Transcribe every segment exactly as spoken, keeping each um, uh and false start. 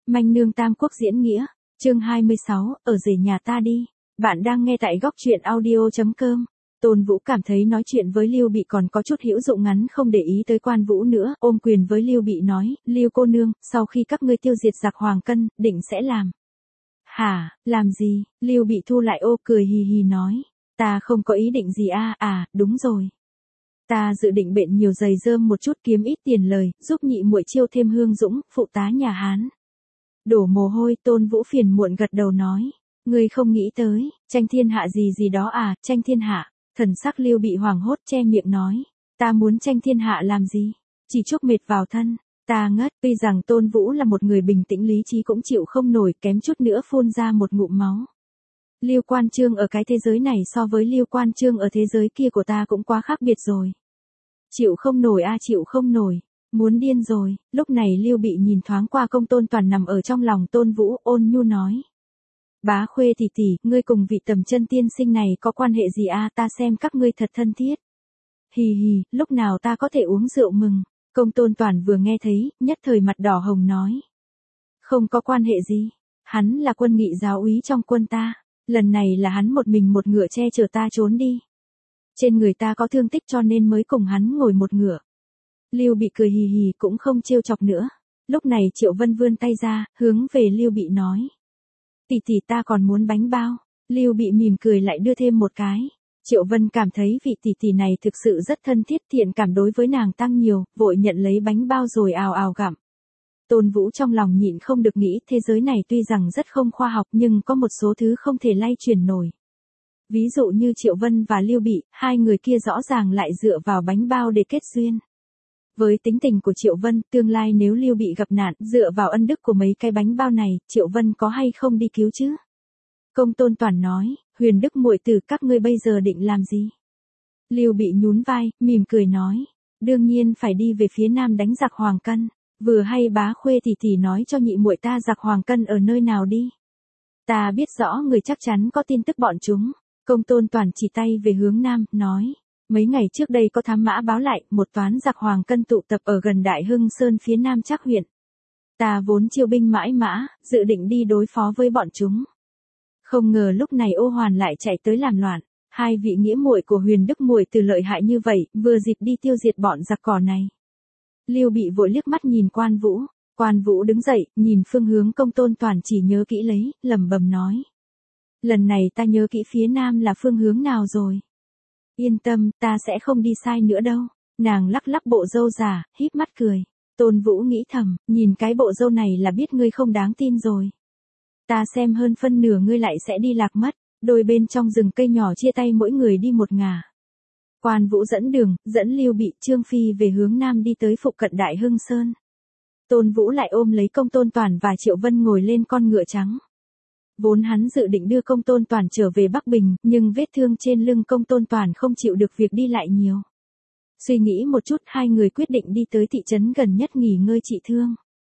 Manh nương Tam Quốc diễn nghĩa, chương hai mươi sáu, ở rể nhà ta đi. Bạn đang nghe tại góc truyện audio chấm com. Tôn Vũ cảm thấy nói chuyện với Lưu Bị còn có chút hữu dụng, ngắn không để ý tới Quan Vũ nữa, ôm quyền với Lưu Bị nói, Lưu cô nương, sau khi các ngươi tiêu diệt giặc Hoàng Cân, định sẽ làm. Hả, làm gì? Lưu Bị thu lại ô cười hì hì nói, ta không có ý định gì a, à, à, đúng rồi. Ta dự định bện nhiều giày rơm một chút kiếm ít tiền lời, giúp nhị muội chiêu thêm hương dũng, phụ tá nhà Hán. Đổ mồ hôi, Tôn Vũ phiền muộn gật đầu nói, ngươi không nghĩ tới, tranh thiên hạ gì gì đó à, tranh thiên hạ. Thần sắc Lưu Bị hoảng hốt che miệng nói, ta muốn tranh thiên hạ làm gì, chỉ chuốc mệt vào thân, ta ngất. Tuy rằng Tôn Vũ là một người bình tĩnh lý trí cũng chịu không nổi, kém chút nữa phun ra một ngụm máu. Lưu Quan Chương ở cái thế giới này so với Lưu Quan Chương ở thế giới kia của ta cũng quá khác biệt rồi. Chịu không nổi a, chịu không nổi, muốn điên rồi. Lúc này Lưu Bị nhìn thoáng qua Công Tôn Toàn nằm ở trong lòng Tôn Vũ, ôn nhu nói, bá khuê tỷ tỷ, ngươi cùng vị Tầm Chân tiên sinh này có quan hệ gì a, ta xem các ngươi thật thân thiết. Hì hì, lúc nào ta có thể uống rượu mừng. Công Tôn Toàn vừa nghe thấy, nhất thời mặt đỏ hồng nói, không có quan hệ gì, hắn là quân nghị giáo úy trong quân ta, lần này là hắn một mình một ngựa che chở ta trốn đi. Trên người ta có thương tích cho nên mới cùng hắn ngồi một ngựa. Lưu Bị cười hì hì cũng không trêu chọc nữa. Lúc này Triệu Vân vươn tay ra, hướng về Lưu Bị nói, tỷ tỷ ta còn muốn bánh bao. Lưu Bị mỉm cười lại đưa thêm một cái. Triệu Vân cảm thấy vị tỷ tỷ này thực sự rất thân thiết, thiện cảm đối với nàng tăng nhiều, vội nhận lấy bánh bao rồi ào ào gặm. Tôn Vũ trong lòng nhịn không được nghĩ, thế giới này tuy rằng rất không khoa học nhưng có một số thứ không thể lay chuyển nổi. Ví dụ như Triệu Vân và Lưu Bị, hai người kia rõ ràng lại dựa vào bánh bao để kết duyên. Với tính tình của Triệu Vân, tương lai nếu Lưu Bị gặp nạn, dựa vào ân đức của mấy cái bánh bao này, Triệu Vân có hay không đi cứu chứ? Công Tôn Toàn nói, Huyền Đức muội tử, các ngươi bây giờ định làm gì? Lưu Bị nhún vai, mỉm cười nói, đương nhiên phải đi về phía nam đánh giặc Hoàng Cân. Vừa hay bá khuê tỷ tỷ nói cho nhị muội ta giặc Hoàng Cân ở nơi nào đi. Ta biết rõ người chắc chắn có tin tức bọn chúng. Công Tôn Toàn chỉ tay về hướng nam, nói, mấy ngày trước đây có thám mã báo lại, một toán giặc Hoàng Cân tụ tập ở gần Đại Hưng Sơn phía nam Trác huyện. Ta vốn chiêu binh mãi mã, dự định đi đối phó với bọn chúng. Không ngờ lúc này Ô Hoàn lại chạy tới làm loạn, hai vị nghĩa muội của Huyền Đức muội tử lợi hại như vậy, vừa dịp đi tiêu diệt bọn giặc cỏ này. Lưu Bị vội liếc mắt nhìn Quan Vũ, Quan Vũ đứng dậy, nhìn phương hướng Công Tôn Toàn chỉ nhớ kỹ lấy, lẩm bẩm nói, lần này ta nhớ kỹ phía nam là phương hướng nào rồi. Yên tâm, ta sẽ không đi sai nữa đâu. Nàng lắc lắc bộ râu già, híp mắt cười. Tôn Vũ nghĩ thầm, nhìn cái bộ râu này là biết ngươi không đáng tin rồi. Ta xem hơn phân nửa ngươi lại sẽ đi lạc mất. Đôi bên trong rừng cây nhỏ chia tay mỗi người đi một ngả. Quan Vũ dẫn đường, dẫn Lưu Bị, Trương Phi về hướng nam đi tới phụ cận Đại Hưng Sơn. Tôn Vũ lại ôm lấy Công Tôn Toàn và Triệu Vân ngồi lên con ngựa trắng. Vốn hắn dự định đưa Công Tôn Toàn trở về Bắc Bình, nhưng vết thương trên lưng Công Tôn Toàn không chịu được việc đi lại nhiều. Suy nghĩ một chút, hai người quyết định đi tới thị trấn gần nhất nghỉ ngơi trị thương.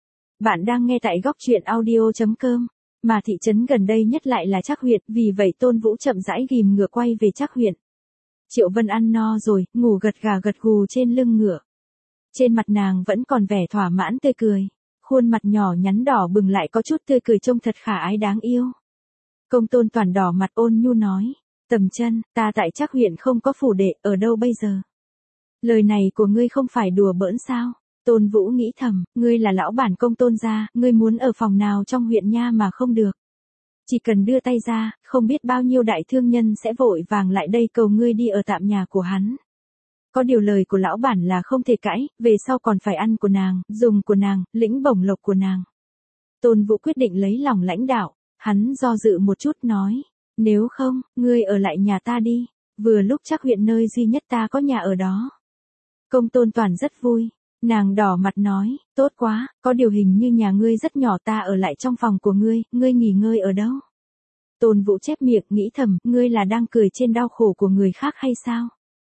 Bạn đang nghe tại góc truyện audio chấm com, mà thị trấn gần đây nhất lại là Trác huyện, vì vậy Tôn Vũ chậm rãi ghìm ngựa quay về Trác huyện. Triệu Vân ăn no rồi, ngủ gật gà gật gù trên lưng ngựa. Trên mặt nàng vẫn còn vẻ thỏa mãn tươi cười. Khuôn mặt nhỏ nhắn đỏ bừng lại có chút tươi cười trông thật khả ái đáng yêu. Công Tôn Toàn đỏ mặt ôn nhu nói, Tầm Chân, ta tại Trác huyện không có phủ đệ, ở đâu bây giờ? Lời này của ngươi không phải đùa bỡn sao? Tôn Vũ nghĩ thầm, ngươi là lão bản Công Tôn gia, ngươi muốn ở phòng nào trong huyện nha mà không được. Chỉ cần đưa tay ra, không biết bao nhiêu đại thương nhân sẽ vội vàng lại đây cầu ngươi đi ở tạm nhà của hắn. Có điều lời của lão bản là không thể cãi, về sau còn phải ăn của nàng, dùng của nàng, lĩnh bổng lộc của nàng. Tôn Vũ quyết định lấy lòng lãnh đạo, hắn do dự một chút nói, nếu không, ngươi ở lại nhà ta đi, vừa lúc Trác huyện nơi duy nhất ta có nhà ở đó. Công Tôn Toàn rất vui, nàng đỏ mặt nói, tốt quá, có điều hình như nhà ngươi rất nhỏ, ta ở lại trong phòng của ngươi, ngươi nghỉ ngơi ở đâu? Tôn Vũ chép miệng nghĩ thầm, ngươi là đang cười trên đau khổ của người khác hay sao?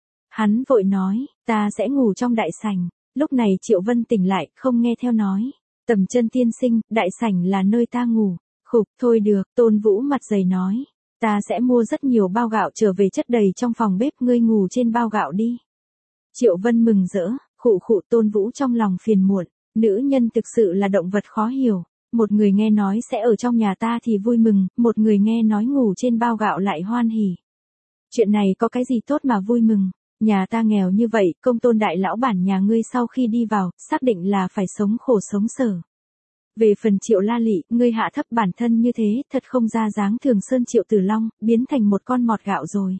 Hắn vội nói, ta sẽ ngủ trong đại sảnh. Lúc này Triệu Vân tỉnh lại, không nghe theo nói, Tầm Chân tiên sinh, đại sảnh là nơi ta ngủ. Khục, thôi được, Tôn Vũ mặt dày nói, ta sẽ mua rất nhiều bao gạo trở về chất đầy trong phòng bếp, ngươi ngủ trên bao gạo đi. Triệu Vân mừng rỡ, khụ khụ. Tôn Vũ trong lòng phiền muộn, nữ nhân thực sự là động vật khó hiểu. Một người nghe nói sẽ ở trong nhà ta thì vui mừng, một người nghe nói ngủ trên bao gạo lại hoan hỉ. Chuyện này có cái gì tốt mà vui mừng, nhà ta nghèo như vậy, Công Tôn đại lão bản nhà ngươi sau khi đi vào, xác định là phải sống khổ sống sở. Về phần Triệu La Lị, ngươi hạ thấp bản thân như thế, thật không ra dáng Thường Sơn Triệu Tử Long, biến thành một con mọt gạo rồi.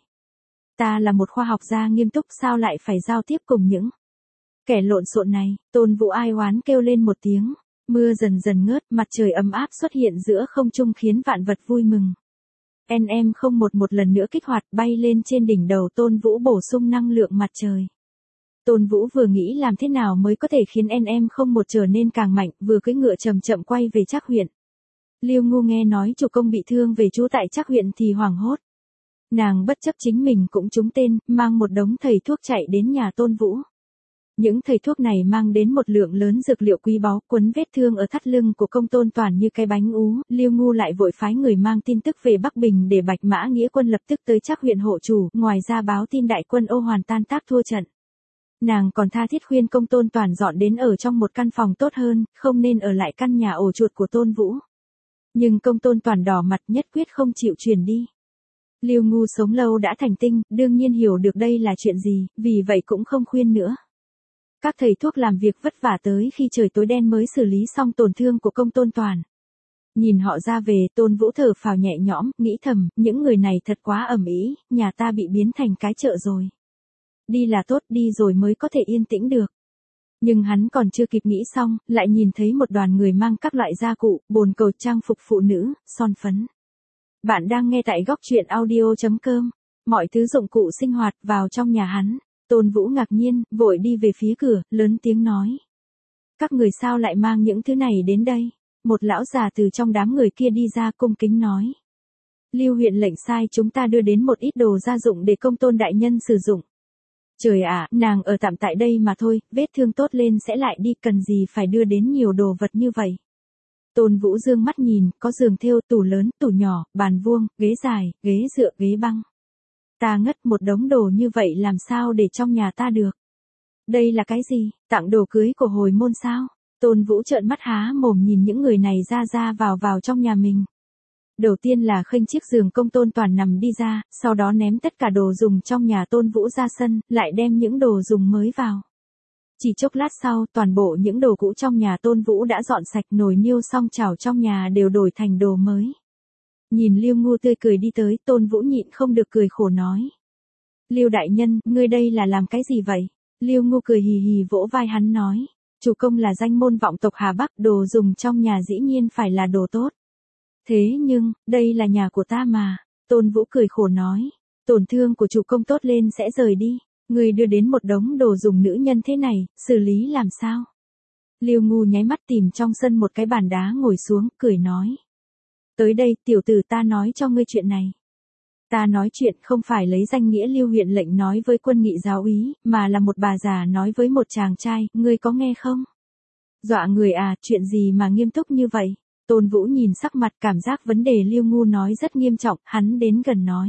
Ta là một khoa học gia nghiêm túc, sao lại phải giao tiếp cùng những kẻ lộn xộn này. Tôn Vũ ai oán kêu lên một tiếng, mưa dần dần ngớt, mặt trời ấm áp xuất hiện giữa không trung khiến vạn vật vui mừng. en em không một một lần nữa kích hoạt, bay lên trên đỉnh đầu Tôn Vũ bổ sung năng lượng mặt trời. Tôn Vũ vừa nghĩ làm thế nào mới có thể khiến en em không một trở nên càng mạnh, vừa cưỡi ngựa chậm chậm quay về Trác huyện. Liêu Ngu nghe nói chủ công bị thương về trú tại Trác huyện thì hoảng hốt. Nàng bất chấp chính mình cũng trúng tên, mang một đống thầy thuốc chạy đến nhà Tôn Vũ. Những thầy thuốc này mang đến một lượng lớn dược liệu quý báu, quấn vết thương ở thắt lưng của Công Tôn Toàn như cái bánh ú. Liêu Ngu lại vội phái người mang tin tức về Bắc Bình để Bạch Mã Nghĩa quân lập tức tới Trác huyện hộ chủ, ngoài ra báo tin đại quân Ô Hoàn tan tác thua trận. Nàng còn tha thiết khuyên Công Tôn Toàn dọn đến ở trong một căn phòng tốt hơn, không nên ở lại căn nhà ổ chuột của Tôn Vũ. Nhưng Công Tôn Toàn đỏ mặt nhất quyết không chịu chuyển đi. Liêu Ngu sống lâu đã thành tinh, đương nhiên hiểu được đây là chuyện gì, vì vậy cũng không khuyên nữa. Các thầy thuốc làm việc vất vả tới khi trời tối đen mới xử lý xong tổn thương của Công Tôn Toàn. Nhìn họ ra về, Tôn Vũ thở phào nhẹ nhõm, nghĩ thầm, những người này thật quá ầm ĩ, nhà ta bị biến thành cái chợ rồi. Đi là tốt, đi rồi mới có thể yên tĩnh được. Nhưng hắn còn chưa kịp nghĩ xong, lại nhìn thấy một đoàn người mang các loại gia cụ, bồn cầu, trang phục phụ nữ, son phấn. Bạn đang nghe tại góc truyện audio chấm com. Mọi thứ dụng cụ sinh hoạt vào trong nhà hắn. Tôn Vũ ngạc nhiên, vội đi về phía cửa, lớn tiếng nói. Các người sao lại mang những thứ này đến đây? Một lão già từ trong đám người kia đi ra cung kính nói. Lưu huyện lệnh sai chúng ta đưa đến một ít đồ gia dụng để Công Tôn đại nhân sử dụng. Trời ạ, nàng ở tạm tại đây mà thôi, vết thương tốt lên sẽ lại đi, cần gì phải đưa đến nhiều đồ vật như vậy. Tôn Vũ dương mắt nhìn, có giường thêu, tủ lớn, tủ nhỏ, bàn vuông, ghế dài, ghế dựa, ghế băng. Ta ngất, một đống đồ như vậy làm sao để trong nhà ta được. Đây là cái gì, tặng đồ cưới của hồi môn sao? Tôn Vũ trợn mắt há mồm nhìn những người này ra ra vào vào trong nhà mình. Đầu tiên là khênh chiếc giường Công Tôn Toàn nằm đi ra, sau đó ném tất cả đồ dùng trong nhà Tôn Vũ ra sân, lại đem những đồ dùng mới vào. Chỉ chốc lát sau, toàn bộ những đồ cũ trong nhà Tôn Vũ đã dọn sạch, nồi niêu song chảo trong nhà đều đổi thành đồ mới. Nhìn Liêu Ngu tươi cười đi tới, Tôn Vũ nhịn không được cười khổ nói. Liêu đại nhân, ngươi đây là làm cái gì vậy? Liêu Ngu cười hì hì vỗ vai hắn nói. Chủ công là danh môn vọng tộc Hà Bắc, đồ dùng trong nhà dĩ nhiên phải là đồ tốt. Thế nhưng, đây là nhà của ta mà. Tôn Vũ cười khổ nói. Tổn thương của chủ công tốt lên sẽ rời đi. Ngươi đưa đến một đống đồ dùng nữ nhân thế này, xử lý làm sao? Liêu Ngu nháy mắt tìm trong sân một cái bàn đá ngồi xuống, cười nói. Tới đây, tiểu tử, ta nói cho ngươi chuyện này. Ta nói chuyện không phải lấy danh nghĩa Lưu huyện lệnh nói với quân nghị giáo úy, mà là một bà già nói với một chàng trai, ngươi có nghe không? Dọa người à, chuyện gì mà nghiêm túc như vậy? Tôn Vũ nhìn sắc mặt, cảm giác vấn đề Liêu Ngu nói rất nghiêm trọng, hắn đến gần nói.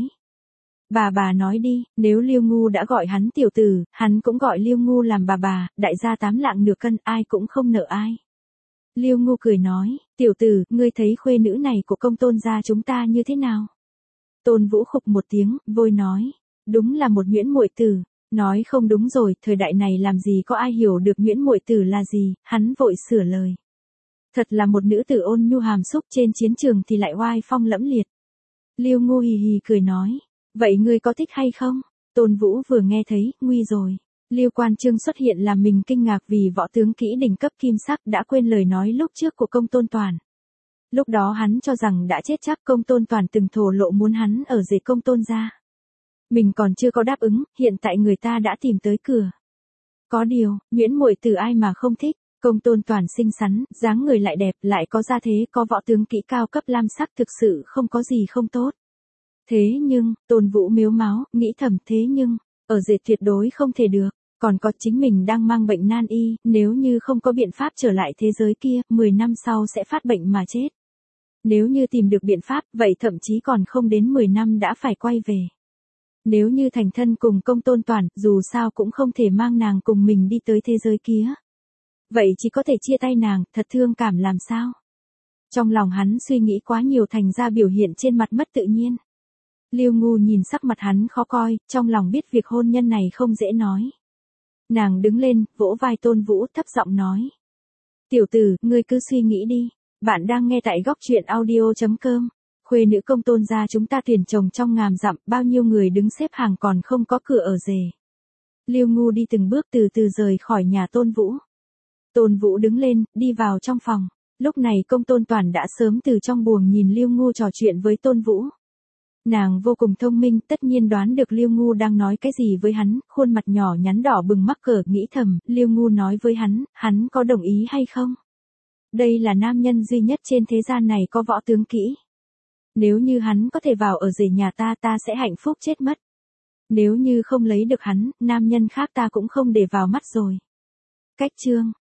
Bà bà nói đi, nếu Liêu Ngu đã gọi hắn tiểu tử, hắn cũng gọi Liêu Ngu làm bà bà, đại gia tám lạng nửa cân, ai cũng không nợ ai. Liêu Ngu cười nói, tiểu tử, ngươi thấy khuê nữ này của Công Tôn gia chúng ta như thế nào? Tôn Vũ khục một tiếng, vội nói, đúng là một nhuyễn muội tử. Nói không đúng rồi, thời đại này làm gì có ai hiểu được nhuyễn muội tử là gì, hắn vội sửa lời. Thật là một nữ tử ôn nhu hàm xúc, trên chiến trường thì lại oai phong lẫm liệt. Liêu Ngu hì hì cười nói, vậy ngươi có thích hay không? Tôn Vũ vừa nghe thấy, nguy rồi. Liêu Quan Trương xuất hiện làm mình kinh ngạc vì võ tướng kỹ đỉnh cấp kim sắc đã quên lời nói lúc trước của Công Tôn Toàn. Lúc đó hắn cho rằng đã chết chắc, Công Tôn Toàn từng thổ lộ muốn hắn ở rể Công Tôn gia. Mình còn chưa có đáp ứng, hiện tại người ta đã tìm tới cửa. Có điều, nhuyễn muội tử ai mà không thích, Công Tôn Toàn xinh xắn, dáng người lại đẹp, lại có gia thế, có võ tướng kỹ cao cấp lam sắc, thực sự không có gì không tốt. Thế nhưng, Tôn Vũ mếu máo, nghĩ thầm, thế nhưng, ở rể tuyệt đối không thể được, còn có chính mình đang mang bệnh nan y, nếu như không có biện pháp trở lại thế giới kia, mười năm sau sẽ phát bệnh mà chết. Nếu như tìm được biện pháp, vậy thậm chí còn không đến mười năm đã phải quay về. Nếu như thành thân cùng Công Tôn Toàn, dù sao cũng không thể mang nàng cùng mình đi tới thế giới kia. Vậy chỉ có thể chia tay nàng, thật thương cảm làm sao? Trong lòng hắn suy nghĩ quá nhiều thành ra biểu hiện trên mặt mất tự nhiên. Lưu Ngu nhìn sắc mặt hắn khó coi, trong lòng biết việc hôn nhân này không dễ nói. Nàng đứng lên, vỗ vai Tôn Vũ thấp giọng nói. Tiểu tử, ngươi cứ suy nghĩ đi. Bạn đang nghe tại góc truyện audio chấm com. Khuê nữ công Tôn gia chúng ta tuyển chồng trong ngàn dặm, bao nhiêu người đứng xếp hàng còn không có cửa ở rể. Lưu Ngu đi từng bước từ từ rời khỏi nhà Tôn Vũ. Tôn Vũ đứng lên, đi vào trong phòng. Lúc này công Tôn Toàn đã sớm từ trong buồng nhìn Lưu Ngu trò chuyện với Tôn Vũ. Nàng vô cùng thông minh, tất nhiên đoán được Lưu Ngu đang nói cái gì với hắn, khuôn mặt nhỏ nhắn đỏ bừng mắc cỡ, nghĩ thầm, Lưu Ngu nói với hắn, hắn có đồng ý hay không? Đây là nam nhân duy nhất trên thế gian này có võ tướng kỹ. Nếu như hắn có thể vào ở rể nhà ta, ta sẽ hạnh phúc chết mất. Nếu như không lấy được hắn, nam nhân khác ta cũng không để vào mắt rồi. Cách chương